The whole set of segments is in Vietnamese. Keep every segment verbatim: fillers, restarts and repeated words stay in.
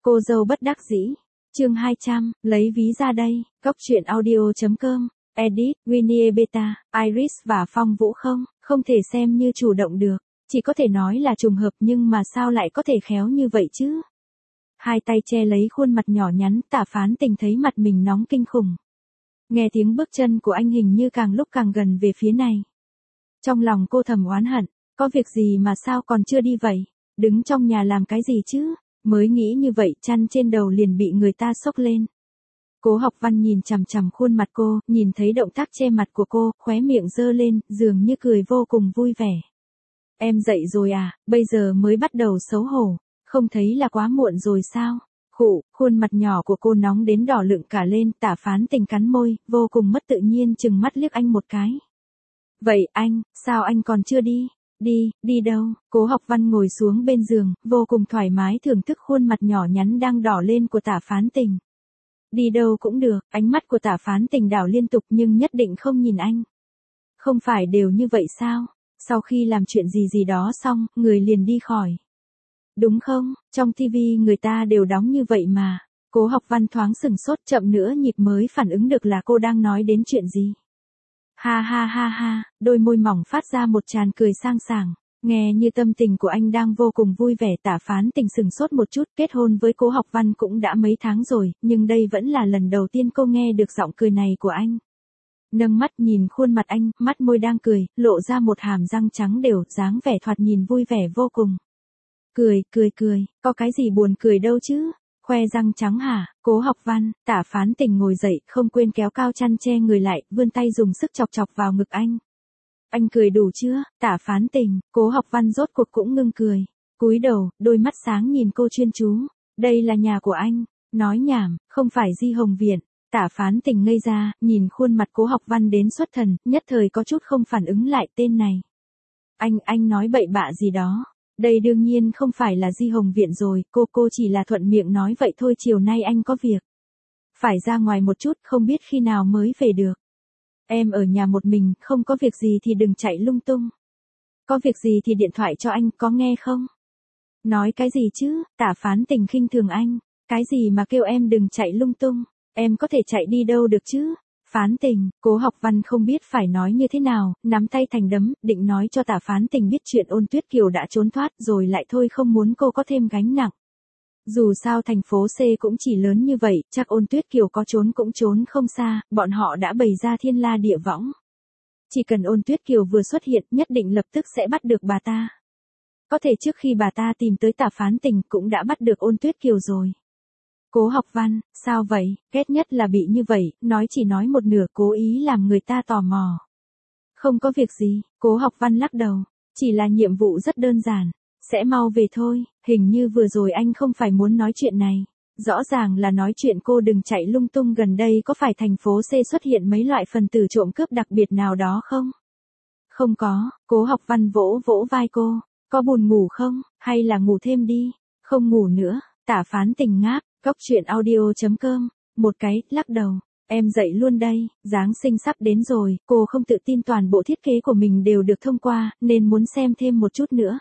Cô dâu bất đắc dĩ. Chương hai trăm, lấy ví ra đây. Cốc truyện audio chấm com. Edit, Winnie Beta, Iris và Phong Vũ không, không thể xem như chủ động được. Chỉ có thể nói là trùng hợp, nhưng mà sao lại có thể khéo như vậy chứ? Hai tay che lấy khuôn mặt nhỏ nhắn, Tả Phán Tình thấy mặt mình nóng kinh khủng. Nghe tiếng bước chân của anh hình như càng lúc càng gần về phía này. Trong lòng cô thầm oán hận, có việc gì mà sao còn chưa đi vậy? Đứng trong nhà làm cái gì chứ? Mới nghĩ như vậy, chăn trên đầu liền bị người ta xốc lên. Cố Học Văn nhìn chằm chằm khuôn mặt cô, nhìn thấy động tác che mặt của cô, khóe miệng giơ lên, dường như cười vô cùng vui vẻ. Em dậy rồi à, bây giờ mới bắt đầu xấu hổ, không thấy là quá muộn rồi sao? Khụ, khuôn mặt nhỏ của cô nóng đến đỏ lựng cả lên, Tả Phán Tình cắn môi, vô cùng mất tự nhiên chừng mắt liếc anh một cái. Vậy anh, sao anh còn chưa đi? Đi, đi đâu? Cố Học Văn ngồi xuống bên giường, vô cùng thoải mái thưởng thức khuôn mặt nhỏ nhắn đang đỏ lên của Tả Phán Tình. Đi đâu cũng được, ánh mắt của Tả Phán Tình đảo liên tục nhưng nhất định không nhìn anh. Không phải đều như vậy sao? Sau khi làm chuyện gì gì đó xong, người liền đi khỏi. Đúng không, trong tivi người ta đều đóng như vậy mà. Cố Học Văn thoáng sừng sốt, chậm nữa nhịp mới phản ứng được là cô đang nói đến chuyện gì. Ha ha ha ha, đôi môi mỏng phát ra một tràng cười sang sảng. Nghe như tâm tình của anh đang vô cùng vui vẻ. Tả Phán Tình sừng sốt một chút, kết hôn với Cố Học Văn cũng đã mấy tháng rồi, nhưng đây vẫn là lần đầu tiên cô nghe được giọng cười này của anh. Nâng mắt nhìn khuôn mặt anh, mắt môi đang cười, lộ ra một hàm răng trắng đều, dáng vẻ thoạt nhìn vui vẻ vô cùng. Cười, cười cười, có cái gì buồn cười đâu chứ? Khoe răng trắng hả? Cố Học Văn, Tả Phán Tình ngồi dậy, không quên kéo cao chăn che người lại, vươn tay dùng sức chọc chọc vào ngực anh. Anh cười đủ chưa? Tả Phán Tình, Cố Học Văn rốt cuộc cũng ngưng cười. Cúi đầu, đôi mắt sáng nhìn cô chuyên chú. Đây là nhà của anh. Nói nhảm, không phải Di Hồng Viện. Tả Phán Tình ngây ra, nhìn khuôn mặt Cố Học Văn đến xuất thần, nhất thời có chút không phản ứng lại tên này. Anh, anh nói bậy bạ gì đó. Đây đương nhiên không phải là Di Hồng Viện rồi, cô cô chỉ là thuận miệng nói vậy thôi, chiều nay anh có việc. Phải ra ngoài một chút, không biết khi nào mới về được. Em ở nhà một mình, không có việc gì thì đừng chạy lung tung. Có việc gì thì điện thoại cho anh, có nghe không? Nói cái gì chứ? Tả Phán Tình khinh thường anh. Cái gì mà kêu em đừng chạy lung tung? Em có thể chạy đi đâu được chứ? Phán Tình, Cố Học Văn không biết phải nói như thế nào, nắm tay thành đấm, định nói cho Tả Phán Tình biết chuyện Ôn Tuyết Kiều đã trốn thoát rồi lại thôi, không muốn cô có thêm gánh nặng. Dù sao thành phố C cũng chỉ lớn như vậy, chắc Ôn Tuyết Kiều có trốn cũng trốn không xa, bọn họ đã bày ra thiên la địa võng. Chỉ cần Ôn Tuyết Kiều vừa xuất hiện, nhất định lập tức sẽ bắt được bà ta. Có thể trước khi bà ta tìm tới Tả Phán Tình cũng đã bắt được Ôn Tuyết Kiều rồi. Cố Học Văn, sao vậy? Ghét nhất là bị như vậy, nói chỉ nói một nửa, cố ý làm người ta tò mò. Không có việc gì, Cố Học Văn lắc đầu, chỉ là nhiệm vụ rất đơn giản, sẽ mau về thôi, hình như vừa rồi anh không phải muốn nói chuyện này. Rõ ràng là nói chuyện cô đừng chạy lung tung, gần đây có phải thành phố C xuất hiện mấy loại phần tử trộm cướp đặc biệt nào đó không? Không có, Cố Học Văn vỗ vỗ vai cô, có buồn ngủ không, hay là ngủ thêm đi, không ngủ nữa, Tả Phán Tình ngáp. Cốc truyện audio chấm com, một cái, lắc đầu, em dậy luôn đây, Giáng sinh sắp đến rồi, cô không tự tin toàn bộ thiết kế của mình đều được thông qua, nên muốn xem thêm một chút nữa.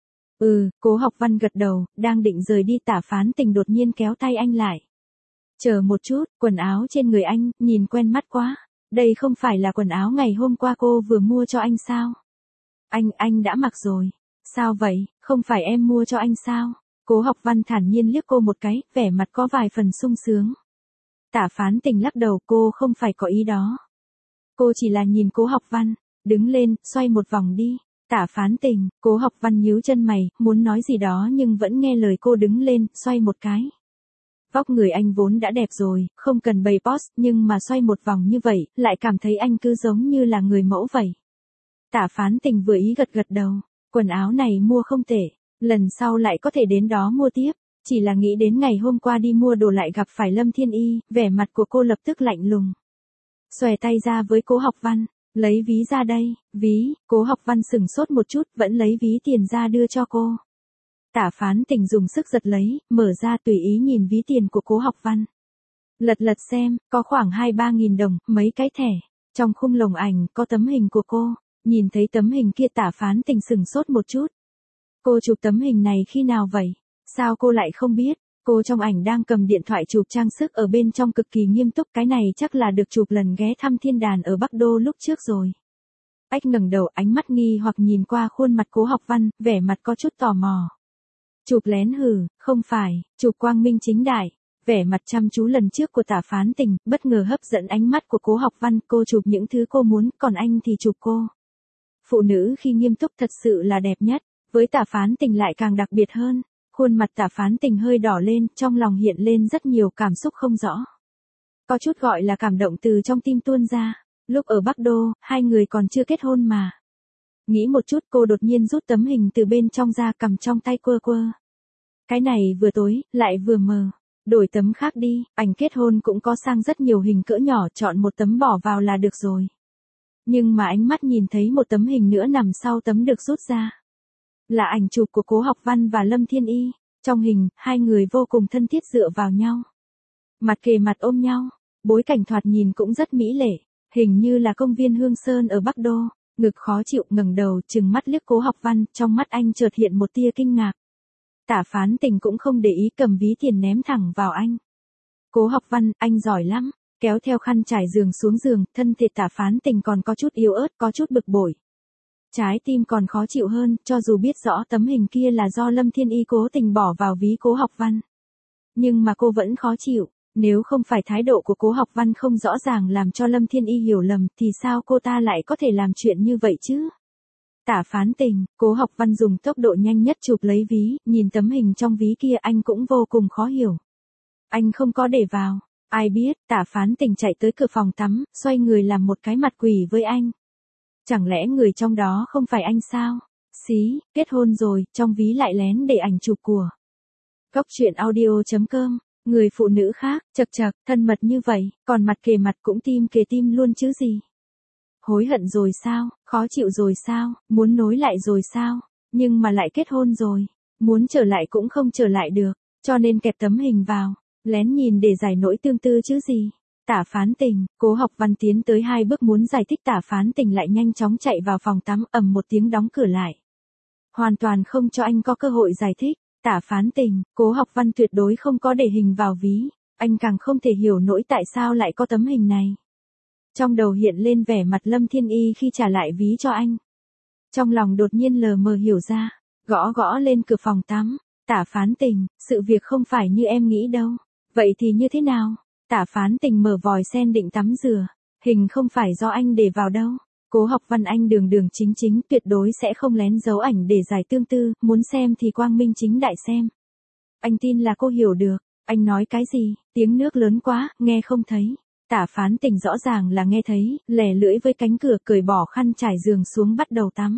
Ừ, Cố Học Văn gật đầu, đang định rời đi, Tả Phán Tình đột nhiên kéo tay anh lại. Chờ một chút, quần áo trên người anh, nhìn quen mắt quá, đây không phải là quần áo ngày hôm qua cô vừa mua cho anh sao? Anh, anh đã mặc rồi. Sao vậy, không phải em mua cho anh sao? Cố Học Văn thản nhiên liếc cô một cái, vẻ mặt có vài phần sung sướng. Tả Phán Tình lắc đầu, cô không phải có ý đó. Cô chỉ là nhìn Cố Học Văn, đứng lên, xoay một vòng đi. Tả Phán Tình, Cố Học Văn nhíu chân mày, muốn nói gì đó nhưng vẫn nghe lời cô, đứng lên, xoay một cái. Vóc người anh vốn đã đẹp rồi, không cần bày pose, nhưng mà xoay một vòng như vậy, lại cảm thấy anh cứ giống như là người mẫu vậy. Tả Phán Tình vừa ý gật gật đầu, quần áo này mua không tệ. Lần sau lại có thể đến đó mua tiếp, chỉ là nghĩ đến ngày hôm qua đi mua đồ lại gặp phải Lâm Thiên Y, vẻ mặt của cô lập tức lạnh lùng. Xòe tay ra với Cố Học Văn, lấy ví ra đây, ví, Cố Học Văn sừng sốt một chút, vẫn lấy ví tiền ra đưa cho cô. Tả Phán Tình dùng sức giật lấy, mở ra tùy ý nhìn ví tiền của Cố Học Văn. Lật lật xem, có khoảng hai ba nghìn đồng, mấy cái thẻ, trong khung lồng ảnh, có tấm hình của cô, nhìn thấy tấm hình kia Tả Phán Tình sừng sốt một chút. Cô chụp tấm hình này khi nào vậy? Sao cô lại không biết? Cô trong ảnh đang cầm điện thoại chụp trang sức ở bên trong cực kỳ nghiêm túc, cái này chắc là được chụp lần ghé thăm thiên đàn ở Bắc Đô lúc trước rồi. Ách ngẩng đầu, ánh mắt nghi hoặc nhìn qua khuôn mặt Cố Học Văn, vẻ mặt có chút tò mò. Chụp lén hử, không phải, chụp quang minh chính đại. Vẻ mặt chăm chú lần trước của Tả Phán Tình, bất ngờ hấp dẫn ánh mắt của Cố Học Văn, cô chụp những thứ cô muốn, còn anh thì chụp cô. Phụ nữ khi nghiêm túc thật sự là đẹp nhất, với Tả Phán Tình lại càng đặc biệt hơn. Khuôn mặt Tả Phán Tình hơi đỏ lên, trong lòng hiện lên rất nhiều cảm xúc không rõ. Có chút gọi là cảm động từ trong tim tuôn ra, lúc ở Bắc Đô, hai người còn chưa kết hôn mà. Nghĩ một chút cô đột nhiên rút tấm hình từ bên trong ra cầm trong tay quơ quơ. Cái này vừa tối, lại vừa mờ. Đổi tấm khác đi, ảnh kết hôn cũng có sang rất nhiều hình cỡ nhỏ, chọn một tấm bỏ vào là được rồi. Nhưng mà ánh mắt nhìn thấy một tấm hình nữa nằm sau tấm được rút ra. Là ảnh chụp của Cố Học Văn và Lâm Thiên Y. Trong hình, hai người vô cùng thân thiết dựa vào nhau. Mặt kề mặt ôm nhau, bối cảnh thoạt nhìn cũng rất mỹ lệ, hình như là công viên Hương Sơn ở Bắc Đô. Ngực khó chịu ngẩng đầu trừng mắt liếc Cố Học Văn, trong mắt anh chợt hiện một tia kinh ngạc. Tả Phán Tình cũng không để ý, cầm ví tiền ném thẳng vào anh. Cố Học Văn, anh giỏi lắm, kéo theo khăn trải giường xuống giường, thân thể Tả Phán Tình còn có chút yếu ớt, có chút bực bội. Trái tim còn khó chịu hơn, cho dù biết rõ tấm hình kia là do Lâm Thiên Y cố tình bỏ vào ví Cố Học Văn. Nhưng mà cô vẫn khó chịu, nếu không phải thái độ của Cố Học Văn không rõ ràng làm cho Lâm Thiên Y hiểu lầm thì sao cô ta lại có thể làm chuyện như vậy chứ? Tả Phán Tình, Cố Học Văn dùng tốc độ nhanh nhất chụp lấy ví, nhìn tấm hình trong ví kia anh cũng vô cùng khó hiểu. Anh không có để vào, ai biết, Tả Phán Tình chạy tới cửa phòng tắm, xoay người làm một cái mặt quỷ với anh. Chẳng lẽ người trong đó không phải anh sao? Xí, kết hôn rồi, trong ví lại lén để ảnh chụp của. Góc truyện audio chấm com, người phụ nữ khác, chật chật, thân mật như vậy, còn mặt kề mặt cũng tim kề tim luôn chứ gì. Hối hận rồi sao, khó chịu rồi sao, muốn nối lại rồi sao, nhưng mà lại kết hôn rồi, muốn trở lại cũng không trở lại được, cho nên kẹp tấm hình vào, lén nhìn để giải nỗi tương tư chứ gì. Tả Phán Tình, Cố Học Văn tiến tới hai bước muốn giải thích, Tả Phán Tình lại nhanh chóng chạy vào phòng tắm, ầm một tiếng đóng cửa lại. Hoàn toàn không cho anh có cơ hội giải thích. Tả Phán Tình, Cố Học Văn tuyệt đối không có để hình vào ví, anh càng không thể hiểu nổi tại sao lại có tấm hình này. Trong đầu hiện lên vẻ mặt Lâm Thiên Y khi trả lại ví cho anh. Trong lòng đột nhiên lờ mờ hiểu ra, gõ gõ lên cửa phòng tắm. Tả Phán Tình, sự việc không phải như em nghĩ đâu. Vậy thì như thế nào? Tả Phán Tình mở vòi sen định tắm rửa. Hình không phải do anh để vào đâu. Cố Học Văn anh đường đường chính chính tuyệt đối sẽ không lén giấu ảnh để giải tương tư, muốn xem thì quang minh chính đại xem. Anh tin là cô hiểu được. Anh nói cái gì? Tiếng nước lớn quá, nghe không thấy. Tả Phán Tình rõ ràng là nghe thấy, lè lưỡi với cánh cửa, cởi bỏ khăn trải giường xuống bắt đầu tắm.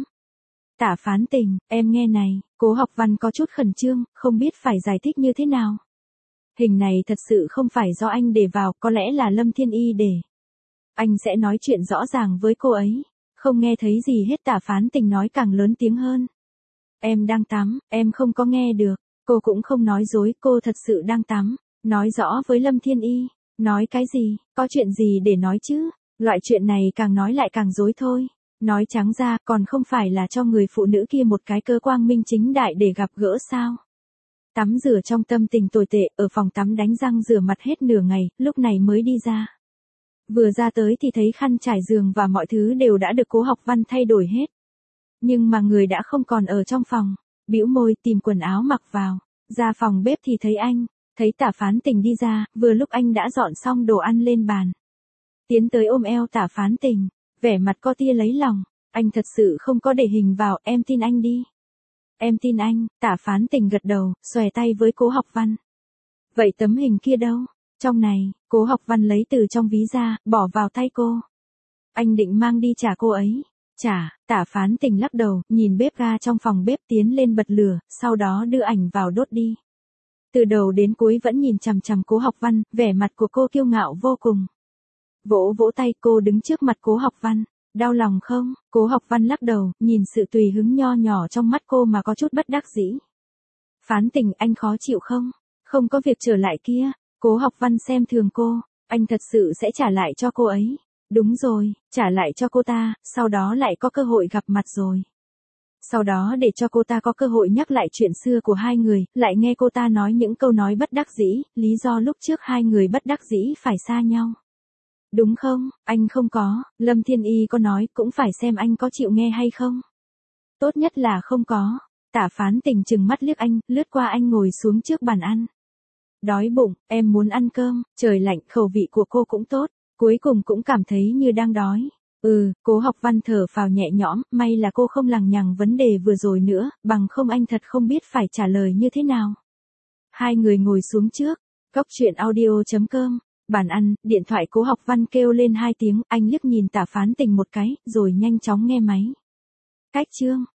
Tả Phán Tình, em nghe này, Cố Học Văn có chút khẩn trương, không biết phải giải thích như thế nào. Hình này thật sự không phải do anh để vào, có lẽ là Lâm Thiên Y để. Anh sẽ nói chuyện rõ ràng với cô ấy. Không nghe thấy gì hết, Tả Phán Tình nói càng lớn tiếng hơn. Em đang tắm, em không có nghe được. Cô cũng không nói dối, cô thật sự đang tắm. Nói rõ với Lâm Thiên Y. Nói cái gì, có chuyện gì để nói chứ? Loại chuyện này càng nói lại càng dối thôi. Nói trắng ra, còn không phải là cho người phụ nữ kia một cái cơ quang minh chính đại để gặp gỡ sao? Tắm rửa trong tâm tình tồi tệ, ở phòng tắm đánh răng rửa mặt hết nửa ngày, lúc này mới đi ra. Vừa ra tới thì thấy khăn trải giường và mọi thứ đều đã được Cố Học Văn thay đổi hết. Nhưng mà người đã không còn ở trong phòng. Bĩu môi tìm quần áo mặc vào. Ra phòng bếp thì thấy anh. Thấy Tả Phán Tình đi ra, vừa lúc anh đã dọn xong đồ ăn lên bàn. Tiến tới ôm eo Tả Phán Tình, vẻ mặt có tia lấy lòng. Anh thật sự không có để hình vào, em tin anh đi. Em tin anh, Tả Phán Tình gật đầu, xòe tay với Cố Học Văn. Vậy tấm hình kia đâu? Trong này, Cố Học Văn lấy từ trong ví ra, bỏ vào tay cô. Anh định mang đi trả cô ấy. Trả, Tả Phán Tình lắc đầu, nhìn bếp ga trong phòng bếp tiến lên bật lửa, sau đó đưa ảnh vào đốt đi. Từ đầu đến cuối vẫn nhìn chằm chằm Cố Học Văn, vẻ mặt của cô kiêu ngạo vô cùng. Vỗ vỗ tay, cô đứng trước mặt Cố Học Văn. Đau lòng không? Cố Học Văn lắc đầu, nhìn sự tùy hứng nho nhỏ trong mắt cô mà có chút bất đắc dĩ. Phán Tình, anh khó chịu không? Không có việc trở lại kia. Cố Học Văn xem thường cô. Anh thật sự sẽ trả lại cho cô ấy. Đúng rồi, trả lại cho cô ta, sau đó lại có cơ hội gặp mặt rồi. Sau đó để cho cô ta có cơ hội nhắc lại chuyện xưa của hai người, lại nghe cô ta nói những câu nói bất đắc dĩ, lý do lúc trước hai người bất đắc dĩ phải xa nhau. Đúng không, anh không có, Lâm Thiên Y có nói cũng phải xem anh có chịu nghe hay không. Tốt nhất là không có. Tả Phán Tình trừng mắt liếc anh, lướt qua anh ngồi xuống trước bàn ăn. Đói bụng, em muốn ăn cơm, trời lạnh khẩu vị của cô cũng tốt, cuối cùng cũng cảm thấy như đang đói. Ừ, Cố Học Văn thở phào nhẹ nhõm, may là cô không lằng nhằng vấn đề vừa rồi nữa, bằng không anh thật không biết phải trả lời như thế nào. Hai người ngồi xuống trước, góc chuyện audio chấm com, bàn ăn, điện thoại Cố Học Văn kêu lên hai tiếng, anh liếc nhìn Tả Phán Tình một cái, rồi nhanh chóng nghe máy. Cách chương